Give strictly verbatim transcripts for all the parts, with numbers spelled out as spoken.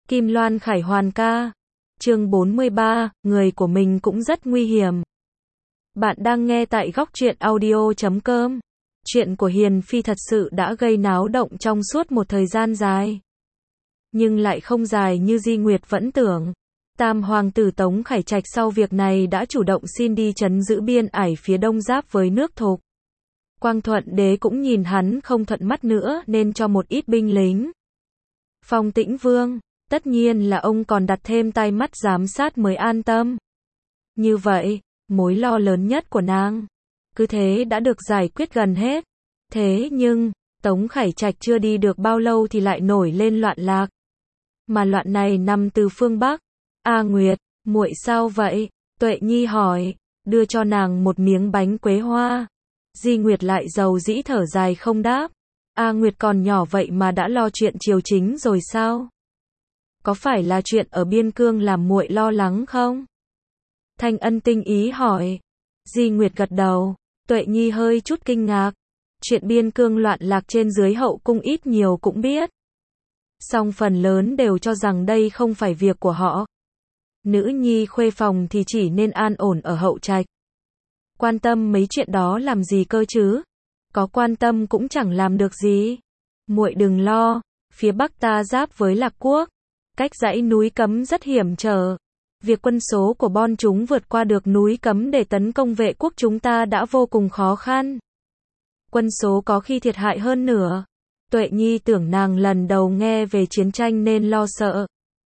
Kim Loan Khải Hoàn ca. Chương bốn mươi ba, người của mình cũng rất nguy hiểm. Bạn đang nghe tại góc truyện audio chấm com. Chuyện của Hiền Phi thật sự đã gây náo động trong suốt một thời gian dài. Nhưng lại không dài như Di Nguyệt vẫn tưởng. Tam hoàng tử Tống Khải Trạch sau việc này đã chủ động xin đi trấn giữ biên ải phía đông giáp với nước Thục. Quang Thuận đế cũng nhìn hắn không thuận mắt nữa nên cho một ít binh lính. Phong Tĩnh Vương, tất nhiên là ông còn đặt thêm tai mắt giám sát mới an tâm. Như vậy, mối lo lớn nhất của nàng cứ thế đã được giải quyết gần hết. Thế nhưng, Tống Khải Trạch chưa đi được bao lâu thì lại nổi lên loạn lạc. Mà loạn này nằm từ phương Bắc. A Nguyệt, muội sao vậy? Tuệ Nhi hỏi, đưa cho nàng một miếng bánh quế hoa. Di Nguyệt lại dầu dĩ thở dài không đáp. A Nguyệt còn nhỏ vậy mà đã lo chuyện triều chính rồi sao? Có phải là chuyện ở biên cương làm muội lo lắng không? Thanh Ân tinh ý hỏi. Di Nguyệt gật đầu. Tuệ Nhi hơi chút kinh ngạc. Chuyện biên cương loạn lạc trên dưới hậu cung ít nhiều cũng biết. Song phần lớn đều cho rằng đây không phải việc của họ. Nữ nhi khuê phòng thì chỉ nên an ổn ở hậu trạch. Quan tâm mấy chuyện đó làm gì cơ chứ? Có quan tâm cũng chẳng làm được gì. Muội đừng lo, phía Bắc ta giáp với Lạc Quốc. Cách dãy núi Cấm rất hiểm trở. Việc quân số của bọn chúng vượt qua được núi Cấm để tấn công vệ quốc chúng ta đã vô cùng khó khăn. Quân số có khi thiệt hại hơn nửa. Tuệ Nhi tưởng nàng lần đầu nghe về chiến tranh nên lo sợ.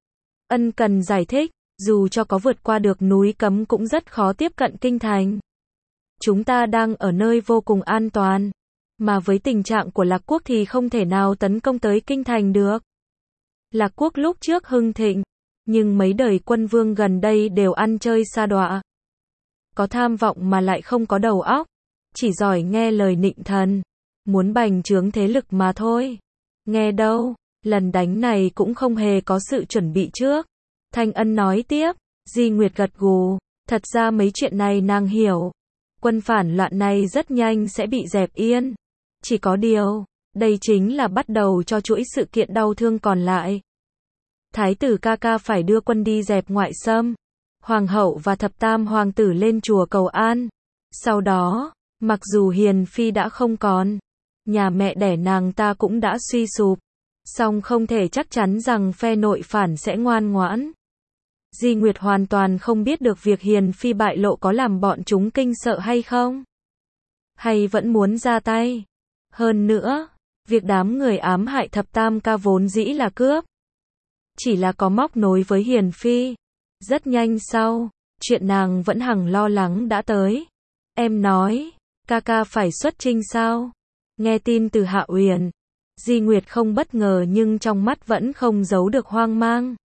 Ân cần giải thích, dù cho có vượt qua được núi Cấm cũng rất khó tiếp cận kinh thành. Chúng ta đang ở nơi vô cùng an toàn. Mà với tình trạng của Lạc Quốc thì không thể nào tấn công tới kinh thành được. Lạc Quốc lúc trước hưng thịnh, nhưng mấy đời quân vương gần đây đều ăn chơi sa đọa. Có tham vọng mà lại không có đầu óc, chỉ giỏi nghe lời nịnh thần, muốn bành trướng thế lực mà thôi. Nghe đâu, lần đánh này cũng không hề có sự chuẩn bị trước. Thanh Ân nói tiếp. Di Nguyệt gật gù, thật ra mấy chuyện này nàng hiểu. Quân phản loạn này rất nhanh sẽ bị dẹp yên. Chỉ có điều, đây chính là bắt đầu cho chuỗi sự kiện đau thương còn lại. Thái tử ca ca phải đưa quân đi dẹp ngoại xâm. Hoàng hậu và thập tam hoàng tử lên chùa cầu an. Sau đó, mặc dù Hiền Phi đã không còn, nhà mẹ đẻ nàng ta cũng đã suy sụp. Song không thể chắc chắn rằng phe nội phản sẽ ngoan ngoãn. Di Nguyệt hoàn toàn không biết được việc Hiền Phi bại lộ có làm bọn chúng kinh sợ hay không. Hay vẫn muốn ra tay. Hơn nữa, việc đám người ám hại thập tam ca vốn dĩ là cướp. Chỉ là có móc nối với Hiền Phi. Rất nhanh sau, chuyện nàng vẫn hằng lo lắng đã tới. Em nói, ca ca phải xuất chinh sao? Nghe tin từ Hạ Uyển, Di Nguyệt không bất ngờ nhưng trong mắt vẫn không giấu được hoang mang.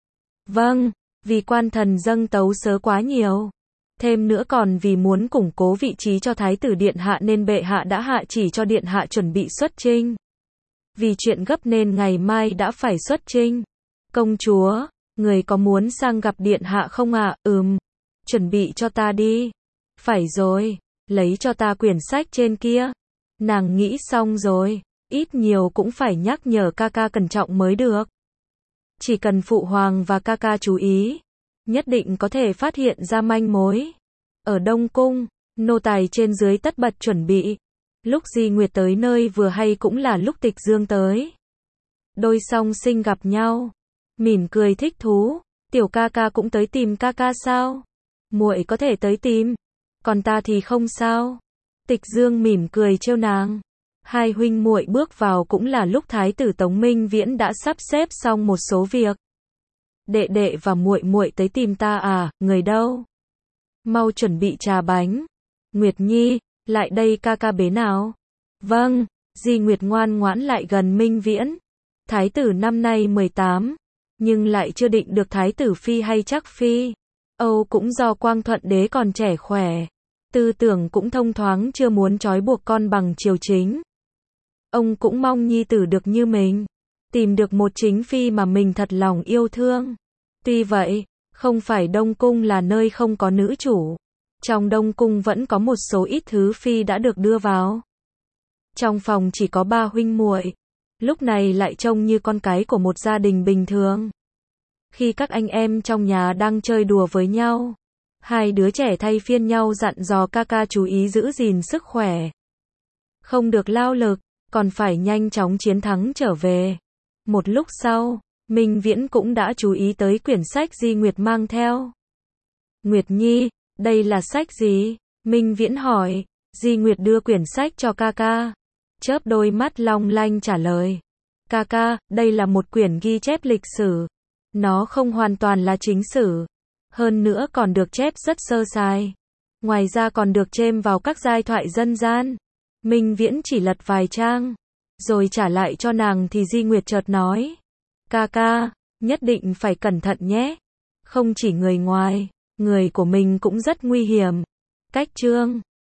Vâng, vì quan thần dâng tấu sớ quá nhiều. Thêm nữa còn vì muốn củng cố vị trí cho Thái tử Điện Hạ nên bệ hạ đã hạ chỉ cho Điện Hạ chuẩn bị xuất chinh. Vì chuyện gấp nên ngày mai đã phải xuất chinh. Công chúa, người có muốn sang gặp Điện Hạ không ạ? À? Ừm, chuẩn bị cho ta đi. Phải rồi, lấy cho ta quyển sách trên kia. Nàng nghĩ xong rồi, ít nhiều cũng phải nhắc nhở ca ca cẩn trọng mới được. Chỉ cần phụ hoàng và ca ca chú ý, nhất định có thể phát hiện ra manh mối. Ở Đông Cung, nô tài trên dưới tất bật chuẩn bị. Lúc Di Nguyệt tới nơi vừa hay cũng là lúc Tịch Dương tới. Đôi song sinh gặp nhau, mỉm cười thích thú. Tiểu ca ca cũng tới tìm ca ca sao? Muội có thể tới tìm, còn ta thì không sao. Tịch Dương mỉm cười trêu nàng. Hai huynh muội bước vào cũng là lúc Thái tử Tống Minh Viễn đã sắp xếp xong một số việc. Đệ đệ và muội muội tới tìm ta à? Người đâu? Mau chuẩn bị trà bánh. Nguyệt Nhi, lại đây ca ca bế nào. Vâng. Di Nguyệt ngoan ngoãn lại gần Minh Viễn. Thái tử năm nay mười tám, nhưng lại chưa định được Thái tử phi hay chắc phi. Âu cũng do Quang Thuận đế còn trẻ khỏe, tư tưởng cũng thông thoáng chưa muốn trói buộc con bằng triều chính. Ông cũng mong nhi tử được như mình, tìm được một chính phi mà mình thật lòng yêu thương. Tuy vậy, không phải Đông Cung là nơi không có nữ chủ. Trong Đông Cung vẫn có một số ít thứ phi đã được đưa vào. Trong phòng chỉ có ba huynh muội, lúc này lại trông như con cái của một gia đình bình thường. Khi các anh em trong nhà đang chơi đùa với nhau, hai đứa trẻ thay phiên nhau dặn dò Kaka chú ý giữ gìn sức khỏe. Không được lao lực, còn phải nhanh chóng chiến thắng trở về. Một lúc sau, Minh Viễn cũng đã chú ý tới quyển sách Di Nguyệt mang theo. Nguyệt Nhi, đây là sách gì? Minh Viễn hỏi. Di Nguyệt đưa quyển sách cho Kaka. Chớp đôi mắt long lanh trả lời. Kaka, đây là một quyển ghi chép lịch sử. Nó không hoàn toàn là chính sử. Hơn nữa còn được chép rất sơ sài. Ngoài ra còn được chêm vào các giai thoại dân gian. Minh Viễn chỉ lật vài trang, rồi trả lại cho nàng thì Di Nguyệt chợt nói. Kaka, nhất định phải cẩn thận nhé. Không chỉ người ngoài, người của mình cũng rất nguy hiểm. Cách chương